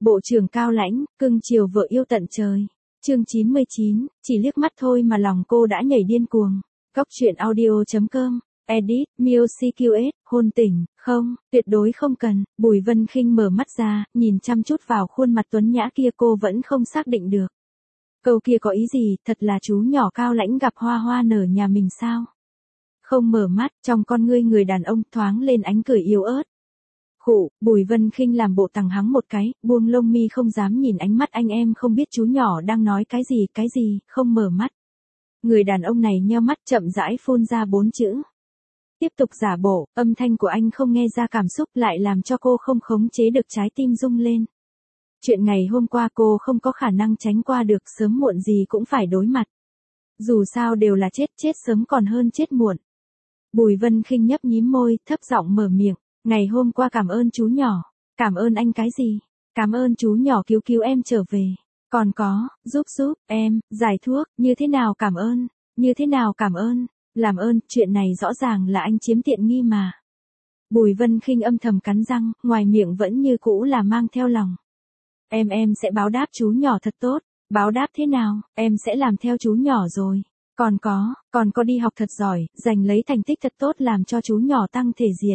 Bộ trưởng cao lãnh, cưng chiều vợ yêu tận trời. Chương 99, chỉ liếc mắt thôi mà lòng cô đã nhảy điên cuồng. Góc truyện audio.com, edit, music QS, hôn tình, không, tuyệt đối không cần. Bùi Vân Khinh mở mắt ra, nhìn chăm chút vào khuôn mặt tuấn nhã kia, cô vẫn không xác định được. Câu kia có ý gì, thật là chú nhỏ cao lãnh gặp hoa hoa nở nhà mình sao? Không mở mắt, trong con ngươi người đàn ông thoáng lên ánh cười yếu ớt. Khụ, Bùi Vân Khinh làm bộ tằng hắng một cái, buông lông mi không dám nhìn ánh mắt anh, em không biết chú nhỏ đang nói cái gì, không mở mắt. Người đàn ông này nheo mắt chậm rãi phun ra 4 chữ. Tiếp tục giả bộ, âm thanh của anh không nghe ra cảm xúc, lại làm cho cô không khống chế được trái tim rung lên. Chuyện ngày hôm qua cô không có khả năng tránh qua được, sớm muộn gì cũng phải đối mặt. Dù sao đều là chết sớm còn hơn chết muộn. Bùi Vân Khinh nhấp nhím môi, thấp giọng mở miệng. Ngày hôm qua cảm ơn chú nhỏ. Cảm ơn anh cái gì? Cảm ơn chú nhỏ cứu em trở về. Còn có, giúp em, giải thuốc, như thế nào cảm ơn? Như thế nào cảm ơn? Làm ơn, chuyện này rõ ràng là anh chiếm tiện nghi mà. Bùi Vân Khinh âm thầm cắn răng, ngoài miệng vẫn như cũ là mang theo lòng. Em sẽ báo đáp chú nhỏ thật tốt. Báo đáp thế nào? Em sẽ làm theo chú nhỏ rồi. Còn có đi học thật giỏi, giành lấy thành tích thật tốt làm cho chú nhỏ tăng thể diện.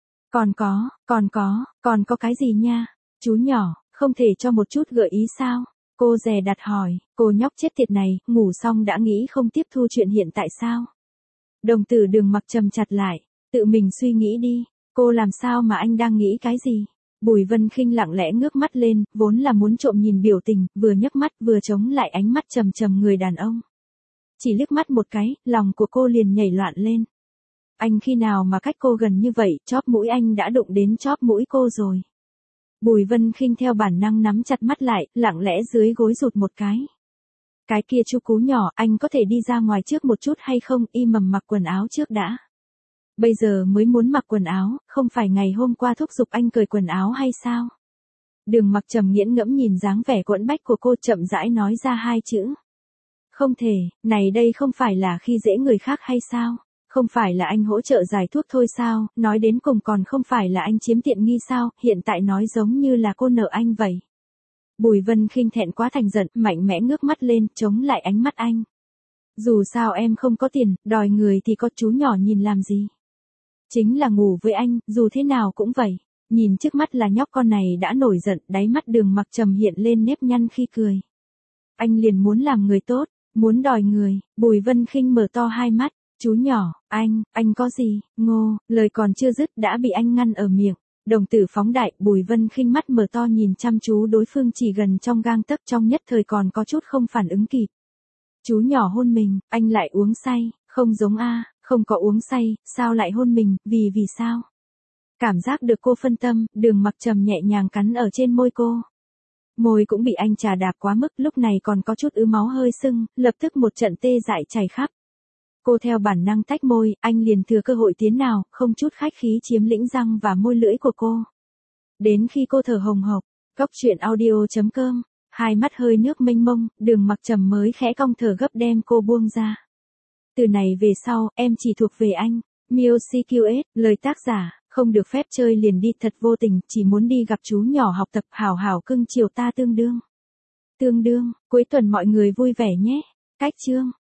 Còn có cái gì nha? Chú nhỏ, không thể cho một chút gợi ý sao? Cô dè đặt hỏi, cô nhóc chết tiệt này, ngủ xong đã nghĩ không tiếp thu chuyện hiện tại sao? Đồng tử Đường Mặc trầm chặt lại, tự mình suy nghĩ đi, cô làm sao mà anh đang nghĩ cái gì? Bùi Vân Khinh lặng lẽ ngước mắt lên, vốn là muốn trộm nhìn biểu tình, vừa nhấc mắt vừa chống lại ánh mắt trầm người đàn ông. Chỉ liếc mắt một cái, lòng của cô liền nhảy loạn lên. Anh khi nào mà cách cô gần như vậy, chóp mũi anh đã đụng đến chóp mũi cô rồi. Bùi Vân Khinh theo bản năng nắm chặt mắt lại, lặng lẽ dưới gối rụt một cái. Cái kia chú cú nhỏ, anh có thể đi ra ngoài trước một chút hay không, im mầm mặc quần áo trước đã. Bây giờ mới muốn mặc quần áo, không phải ngày hôm qua thúc giục anh cởi quần áo hay sao? Đường Mặc trầm nghiễn ngẫm nhìn dáng vẻ quẫn bách của cô, chậm rãi nói ra 2 chữ. Không thể, này đây không phải là khi dễ người khác hay sao? Không phải là anh hỗ trợ giải thuốc thôi sao, nói đến cùng còn không phải là anh chiếm tiện nghi sao, hiện tại nói giống như là cô nợ anh vậy. Bùi Vân Khinh thẹn quá thành giận, mạnh mẽ ngước mắt lên, chống lại ánh mắt anh. Dù sao em không có tiền, đòi người thì có chú nhỏ nhìn làm gì. Chính là ngủ với anh, dù thế nào cũng vậy. Nhìn trước mắt là nhóc con này đã nổi giận, đáy mắt Đường Mặc trầm hiện lên nếp nhăn khi cười. Anh liền muốn làm người tốt, muốn đòi người. Bùi Vân Khinh mở to hai mắt. Chú nhỏ, anh có gì? Ngô, lời còn chưa dứt đã bị anh ngăn ở miệng. Đồng tử phóng đại, Bùi Vân Khinh mắt mở to nhìn chăm chú đối phương chỉ gần trong gang tấc, trong nhất thời còn có chút không phản ứng kịp. Chú nhỏ hôn mình, anh lại uống say, không giống a, không có uống say, sao lại hôn mình, vì sao? Cảm giác được cô phân tâm, Đường Mặc trầm nhẹ nhàng cắn ở trên môi cô. Môi cũng bị anh chà đạp quá mức, lúc này còn có chút ứ máu hơi sưng, lập tức một trận tê dại chảy khắp. Cô theo bản năng tách môi, anh liền thừa cơ hội tiến nào, không chút khách khí chiếm lĩnh răng và môi lưỡi của cô. Đến khi cô thở hồng hộc, góc truyện audio.com, hai mắt hơi nước mênh mông, Đường Mặc trầm mới khẽ cong thở gấp đem cô buông ra. Từ này về sau, em chỉ thuộc về anh. Music QS, lời tác giả, không được phép chơi liền đi, thật vô tình, chỉ muốn đi gặp chú nhỏ học tập, hảo hảo cưng chiều ta tương đương. Cuối tuần mọi người vui vẻ nhé. Cách chương